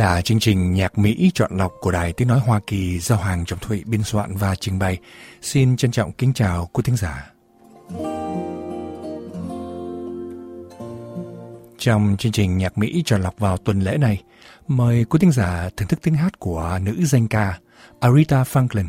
là chương trình nhạc Mỹ chọn lọc của Đài Tiếng Nói Hoa Kỳ do Hoàng Trọng Thụy biên soạn và trình bày. Xin trân trọng kính chào quý thính giả. Trong chương trình nhạc Mỹ chọn lọc vào tuần lễ này, mời quý thính giả thưởng thức tiếng hát của nữ danh ca Aretha Franklin.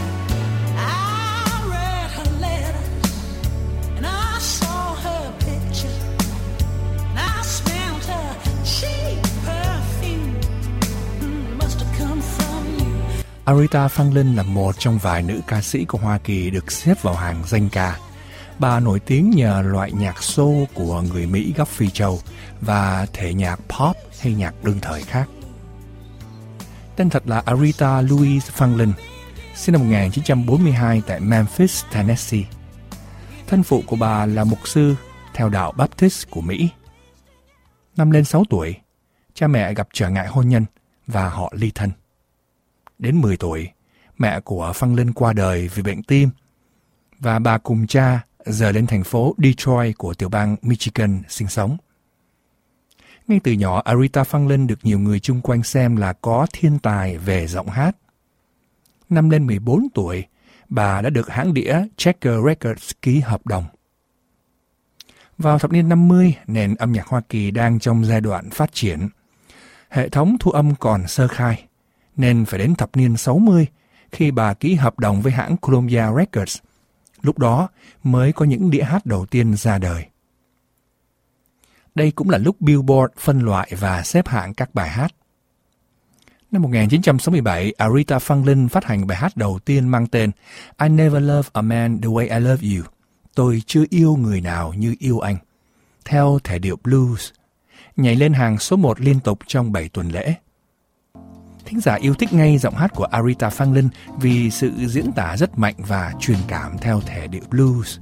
Aretha Franklin là một trong vài nữ ca sĩ của Hoa Kỳ được xếp vào hàng danh ca. Bà nổi tiếng nhờ loại nhạc soul của người Mỹ gốc Phi Châu và thể nhạc pop hay nhạc đương thời khác. Tên thật là Aretha Louise Franklin, sinh năm 1942 tại Memphis, Tennessee. Thân phụ của bà là mục sư theo đạo Baptist của Mỹ. Năm lên 6 tuổi, cha mẹ gặp trở ngại hôn nhân và họ ly thân. Đến 10 tuổi, mẹ của Franklin qua đời vì bệnh tim và bà cùng cha rời lên thành phố Detroit của tiểu bang Michigan sinh sống. Ngay từ nhỏ, Aretha Franklin được nhiều người chung quanh xem là có thiên tài về giọng hát. Năm lên 14 tuổi, bà đã được hãng đĩa Checker Records ký hợp đồng. Vào thập niên 50, nền âm nhạc Hoa Kỳ đang trong giai đoạn phát triển. Hệ thống thu âm còn sơ khai, nên phải đến thập niên 60 khi bà ký hợp đồng với hãng Columbia Records. Lúc đó mới có những đĩa hát đầu tiên ra đời. Đây cũng là lúc Billboard phân loại và xếp hạng các bài hát. Năm 1967, Aretha Franklin phát hành bài hát đầu tiên mang tên I Never Loved a Man the Way I Love You. Tôi chưa yêu người nào như yêu anh, theo thể điệu blues, nhảy lên hàng số 1 liên tục trong 7 tuần lễ. Thính giả yêu thích ngay giọng hát của Aretha Franklin vì sự diễn tả rất mạnh và truyền cảm theo thể điệu blues.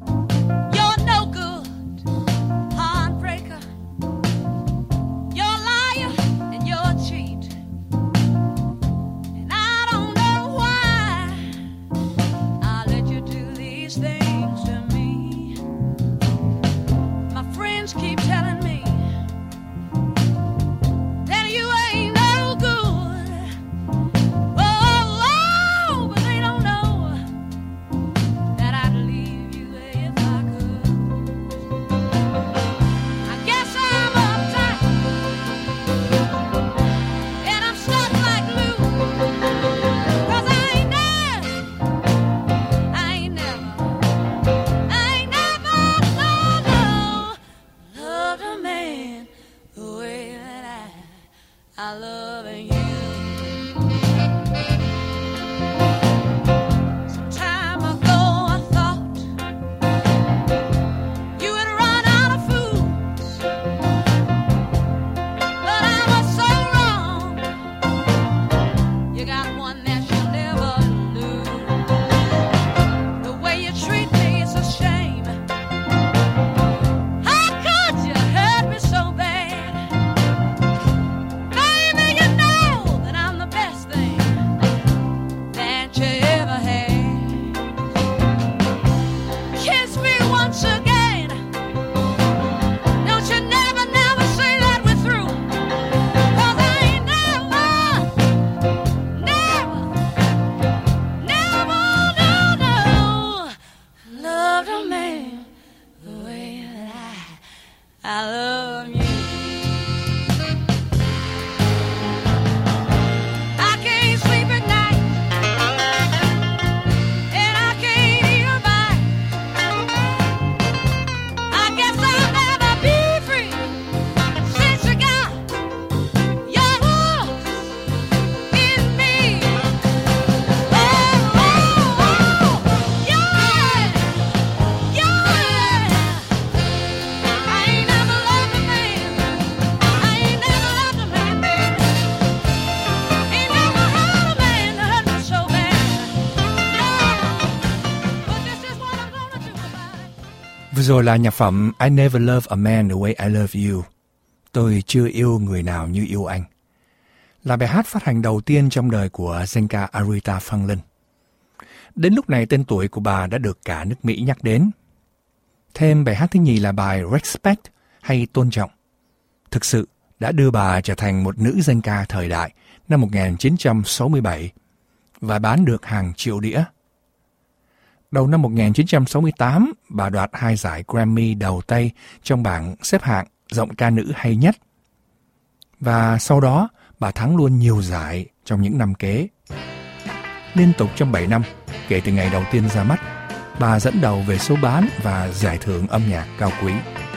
Vừa rồi là nhạc phẩm I Never Loved a Man the Way I Love You. Tôi chưa yêu người nào như yêu anh. Là bài hát phát hành đầu tiên trong đời của danh ca Aretha Franklin. Đến lúc này tên tuổi của bà đã được cả nước Mỹ nhắc đến. Thêm bài hát thứ nhì là bài Respect hay Tôn Trọng. Thực sự đã đưa bà trở thành một nữ danh ca thời đại năm 1967 và bán được hàng triệu đĩa. Đầu năm 1968, bà đoạt 2 giải Grammy đầu tay trong bảng xếp hạng giọng ca nữ hay nhất. Và sau đó, bà thắng luôn nhiều giải trong những năm kế. Liên tục trong 7 năm, kể từ ngày đầu tiên ra mắt, bà dẫn đầu về số bán và giải thưởng âm nhạc cao quý.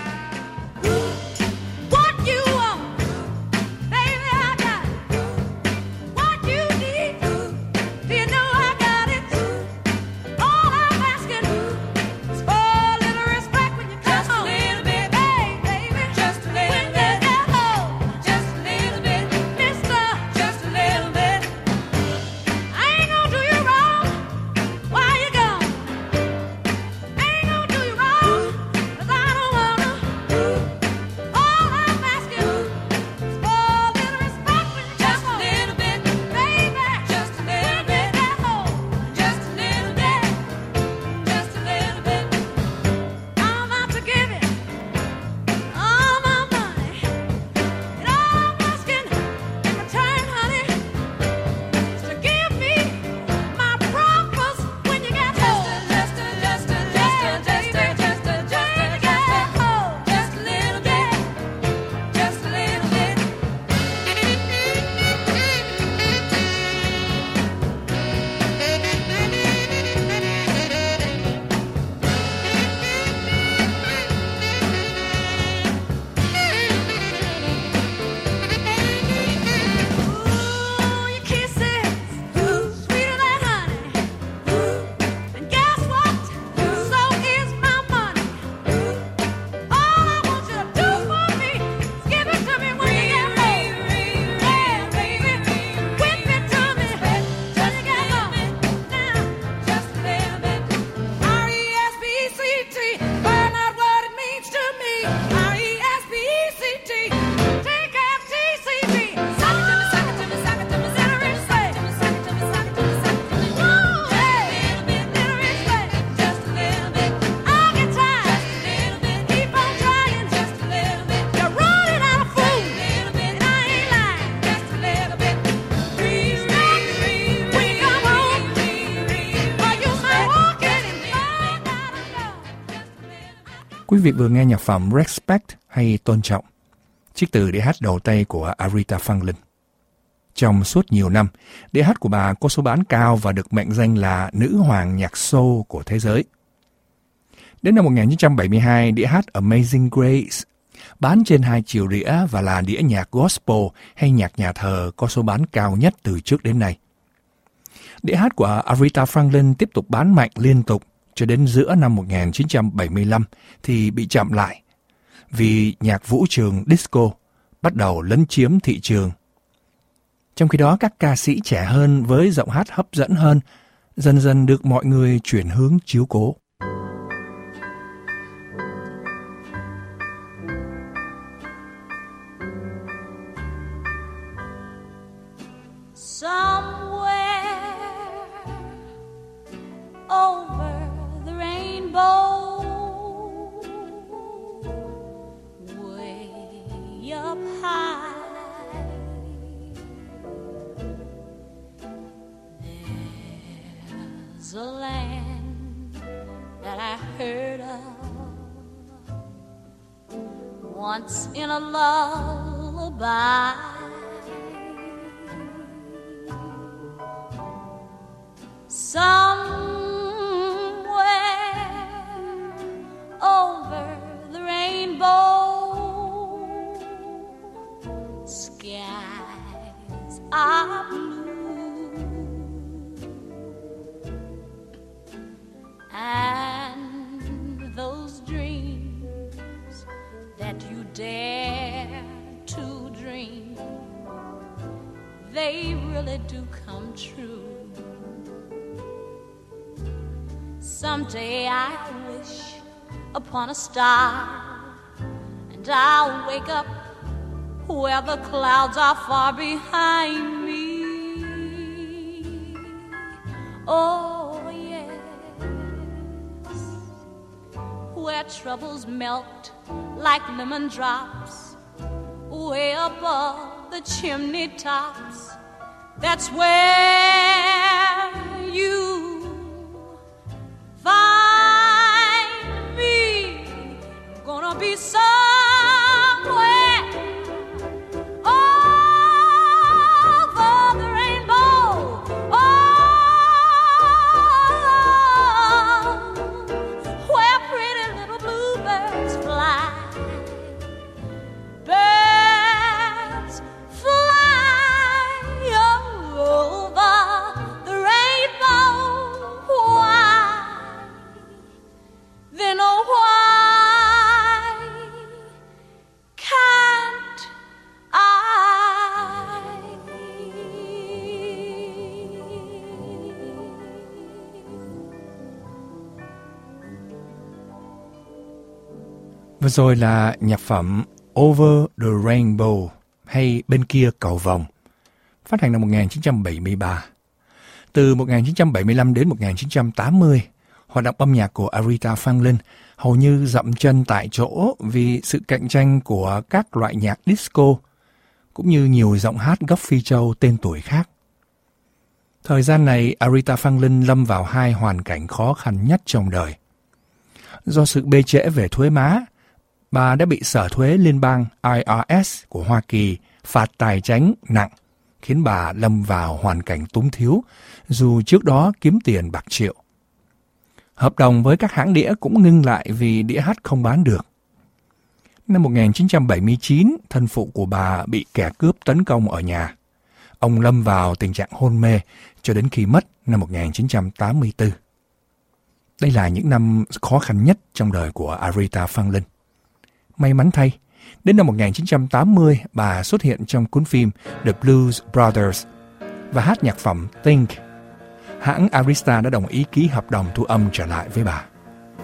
Quý vị vừa nghe nhạc phẩm Respect hay Tôn Trọng, trích từ đĩa hát đầu tay của Aretha Franklin. Trong suốt nhiều năm, đĩa hát của bà có số bán cao và được mệnh danh là nữ hoàng nhạc soul của thế giới. Đến năm 1972, đĩa hát Amazing Grace bán trên 2 triệu đĩa và là đĩa nhạc gospel hay nhạc nhà thờ có số bán cao nhất từ trước đến nay. Đĩa hát của Aretha Franklin tiếp tục bán mạnh liên tục cho đến giữa năm 1975 thì bị chậm lại vì nhạc vũ trường disco bắt đầu lấn chiếm thị trường. Trong khi đó, các ca sĩ trẻ hơn với giọng hát hấp dẫn hơn dần dần được mọi người chuyển hướng chiếu cố. Over the rainbow, way up high, there's a land that I heard of once in a lullaby. Over the rainbow, skies are blue, and those dreams that you dare to dream, they really do come true. Someday I wish upon a star, and I'll wake up where the clouds are far behind me. Oh yes, where troubles melt like lemon drops way above the chimney tops, That's where you find me. Gonna be somewhere over the rainbow. Oh, where pretty little bluebirds fly. Birds fly over the rainbow. Why? Then oh why can't I? Vừa rồi là nhạc phẩm Over the Rainbow hay Bên kia cầu vồng, phát hành năm 1973. Từ 1975 đến 1980, hoạt động âm nhạc của Aretha Franklin hầu như dậm chân tại chỗ vì sự cạnh tranh của các loại nhạc disco, cũng như nhiều giọng hát gốc Phi Châu tên tuổi khác. Thời gian này, Aretha Franklin lâm vào hai hoàn cảnh khó khăn nhất trong đời. Do sự bê trễ về thuế má, bà đã bị Sở Thuế Liên bang IRS của Hoa Kỳ phạt tài chánh nặng, khiến bà lâm vào hoàn cảnh túng thiếu, dù trước đó kiếm tiền bạc triệu. Hợp đồng với các hãng đĩa cũng ngưng lại vì đĩa hát không bán được. Năm 1979, thân phụ của bà bị kẻ cướp tấn công ở nhà. Ông lâm vào tình trạng hôn mê cho đến khi mất năm 1984. Đây là những năm khó khăn nhất trong đời của Aretha Franklin. May mắn thay, đến năm 1980, bà xuất hiện trong cuốn phim The Blues Brothers và hát nhạc phẩm Think. Hãng Arista đã đồng ý ký hợp đồng thu âm trở lại với bà.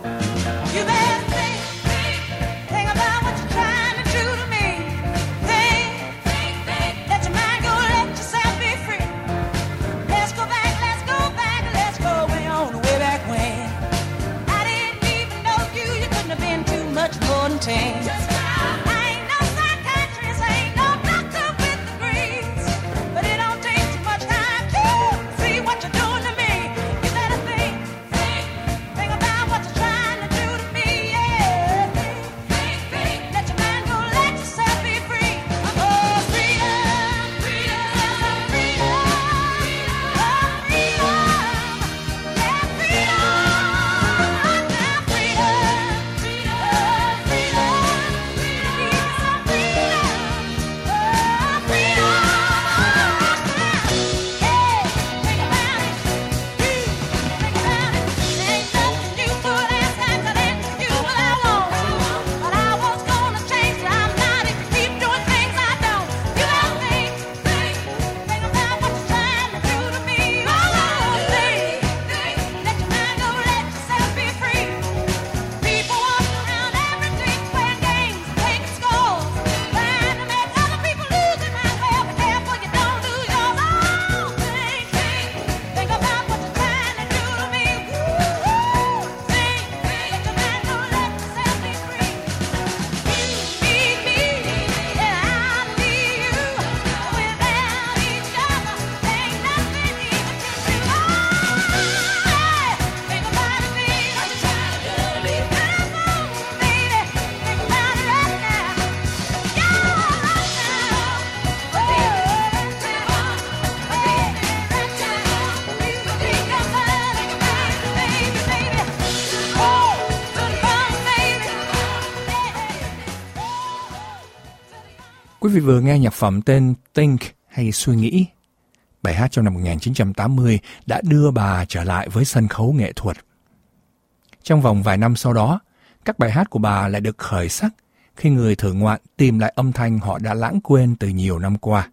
Quý vị vừa nghe nhạc phẩm tên Think hay Suy nghĩ. Bài hát trong năm 1980 đã đưa bà trở lại với sân khấu nghệ thuật. Trong vòng vài năm sau đó, các bài hát của bà lại được khởi sắc khi người thợ ngoạn tìm lại âm thanh họ đã lãng quên từ nhiều năm qua.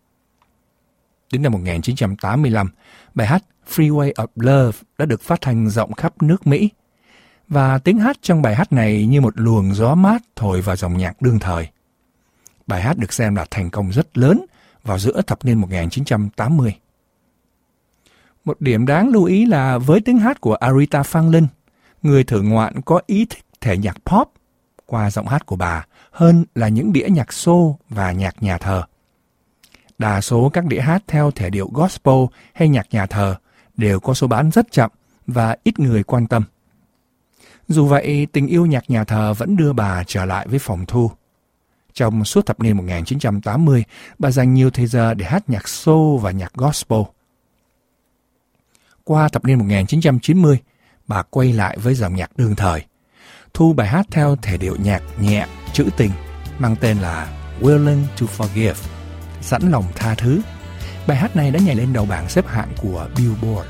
Đến năm 1985, bài hát Freeway of Love đã được phát thanh rộng khắp nước Mỹ, và tiếng hát trong bài hát này như một luồng gió mát thổi vào dòng nhạc đương thời. Bài hát được xem là thành công rất lớn vào giữa thập niên 1980. Một điểm đáng lưu ý là với tiếng hát của Aretha Franklin, người thợ ngoạn có ý thích thể nhạc pop qua giọng hát của bà hơn là những đĩa nhạc soul và nhạc nhà thờ. Đa số các đĩa hát theo thể điệu gospel hay nhạc nhà thờ đều có số bán rất chậm và ít người quan tâm. Dù vậy, tình yêu nhạc nhà thờ vẫn đưa bà trở lại với phòng thu. Trong suốt thập niên 1980, bà dành nhiều thời giờ để hát nhạc soul và nhạc gospel. Qua thập niên 1990, bà quay lại với dòng nhạc đương thời, thu bài hát theo thể điệu nhạc nhẹ, trữ tình, mang tên là Willing to Forgive, sẵn lòng tha thứ. Bài hát này đã nhảy lên đầu bảng xếp hạng của Billboard.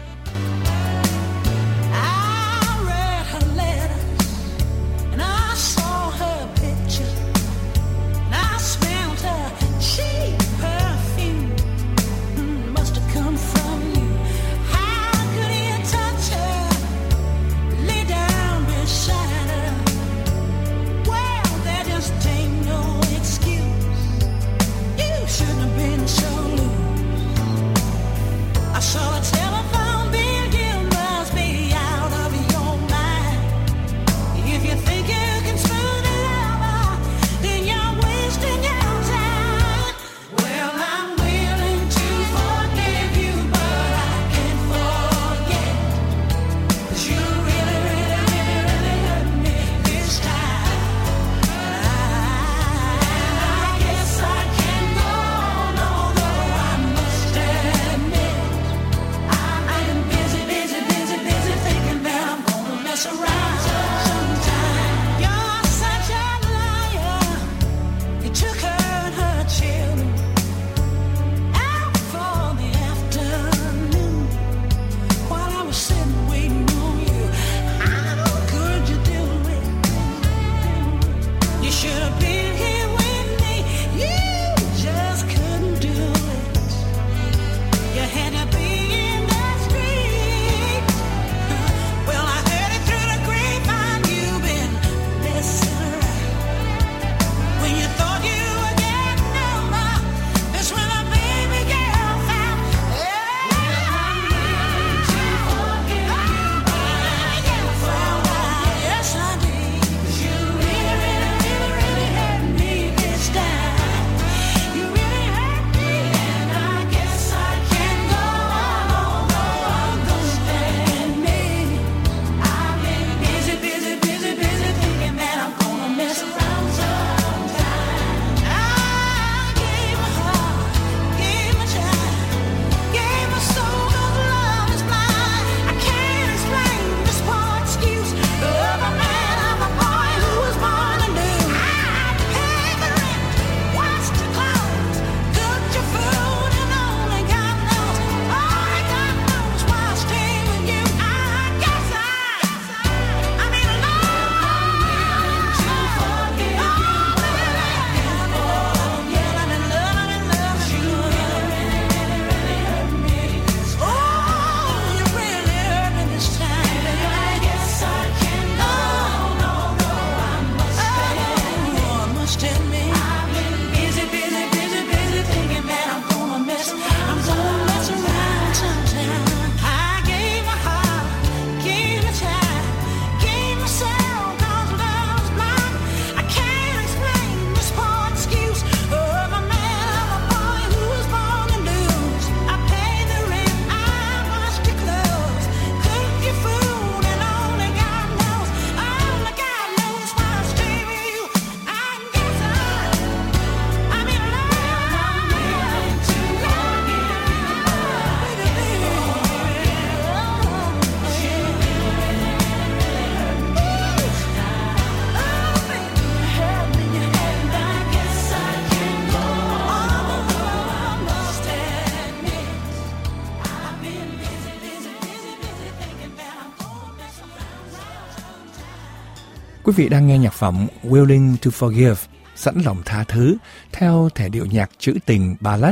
Quý vị đang nghe nhạc phẩm Willing to Forgive, sẵn lòng tha thứ, theo thể điệu nhạc trữ tình ballad.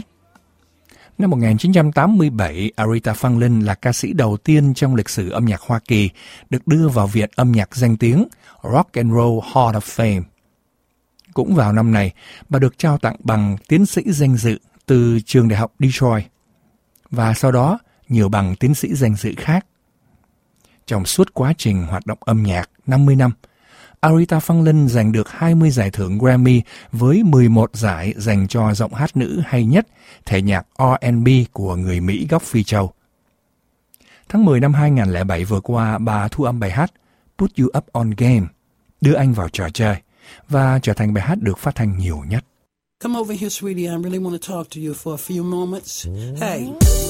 Năm 1987, Aretha Franklin là ca sĩ đầu tiên trong lịch sử âm nhạc Hoa Kỳ được đưa vào Viện Âm nhạc danh tiếng Rock and Roll Hall of Fame. Cũng vào năm này, bà được trao tặng bằng tiến sĩ danh dự từ trường đại học Detroit, và sau đó nhiều bằng tiến sĩ danh dự khác. Trong suốt quá trình hoạt động âm nhạc 50 năm, Aretha Franklin giành được 20 giải thưởng Grammy với 11 giải dành cho giọng hát nữ hay nhất, thể nhạc R&B của người Mỹ gốc Phi Châu. Tháng 10 năm 2007 vừa qua, bà thu âm bài hát Put You Up On Game, đưa anh vào trò chơi, và trở thành bài hát được phát thanh nhiều nhất. Come over here, sweetie. I really want to talk to you for a few moments. Hey.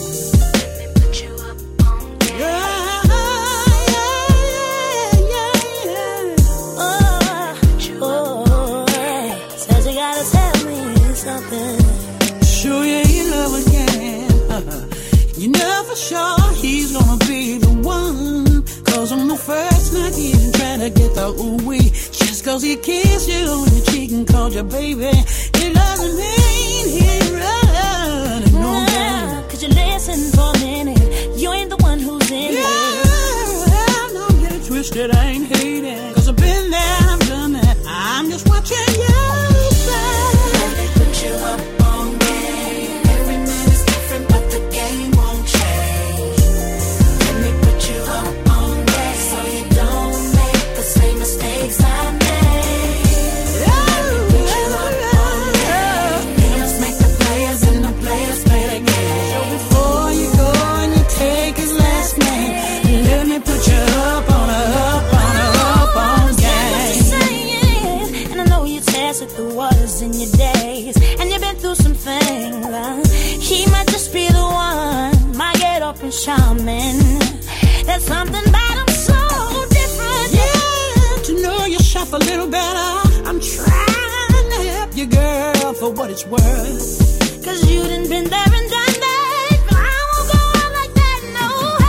Sure, yeah, you love again. You know for sure he's gonna be the one. Cause on the first night he didn't try to get the ooh-wee. Just cause he kissed you on your cheek and called you baby, it doesn't mean he's running no more. Could you listen for a minute? You ain't the one who's in it. Yeah, don't get it twisted, I ain't hating. Cause I've been there, I've done that. I'm just watching you. Let me put you up on game. Every man is different, but the game won't change. Let me put you up on game so you don't make the same mistakes I made. Let me put you up on game. Let's make the players and the players play the game. So before you go and you take his last name, let me put you up on game. Saying, and I know you tested the waters in your days, and you've been through some things. He might just be the one, might get up and charming. There's something about him so different. Yeah, to know yourself a little better, I'm trying to help you, girl, for what it's worth. Cause you done been there and done that, but I won't go on like that, no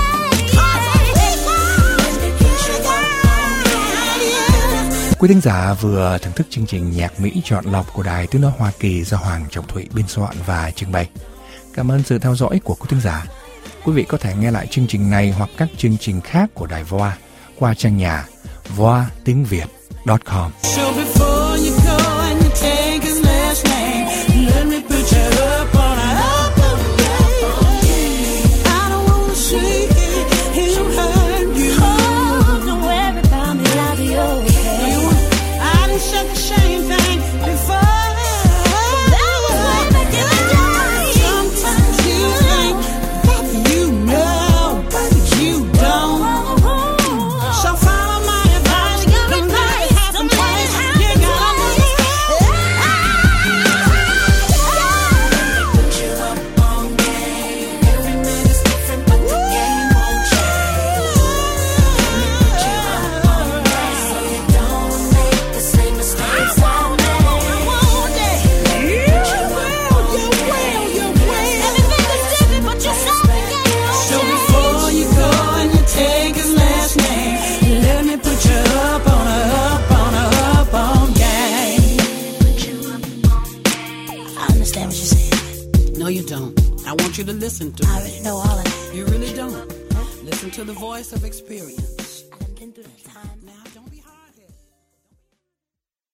hey. Quý thính giả vừa thưởng thức chương trình Nhạc Mỹ chọn lọc của Đài Tiếng nói Hoa Kỳ do Hoàng Trọng Thụy biên soạn và trưng bày. Cảm ơn sự theo dõi của quý thính giả. Quý vị có thể nghe lại chương trình này hoặc các chương trình khác của Đài VOA qua trang nhà voatínhviet.com. So before you go and you take his last name, let me put you up on game. I don't wanna see him hurt you. Oh, don't worry about me, I'll be okay. I done said the same thing before. That was what back in the day. Sometimes you think that you know, but you don't. So follow my advice. Don't let it happen twice. You gotta put you up on game. Every man is different, but the game won't change. Put you up on game so you don't make the same mistakes I made. Won't they? you will. Everything is different, but you said the game won't So change. before you go and you take his last name, let me put you up on game. I understand what you're saying. No, you don't. I want you to listen to I it. already know all of that. You really don't. Listen to the voice of experience.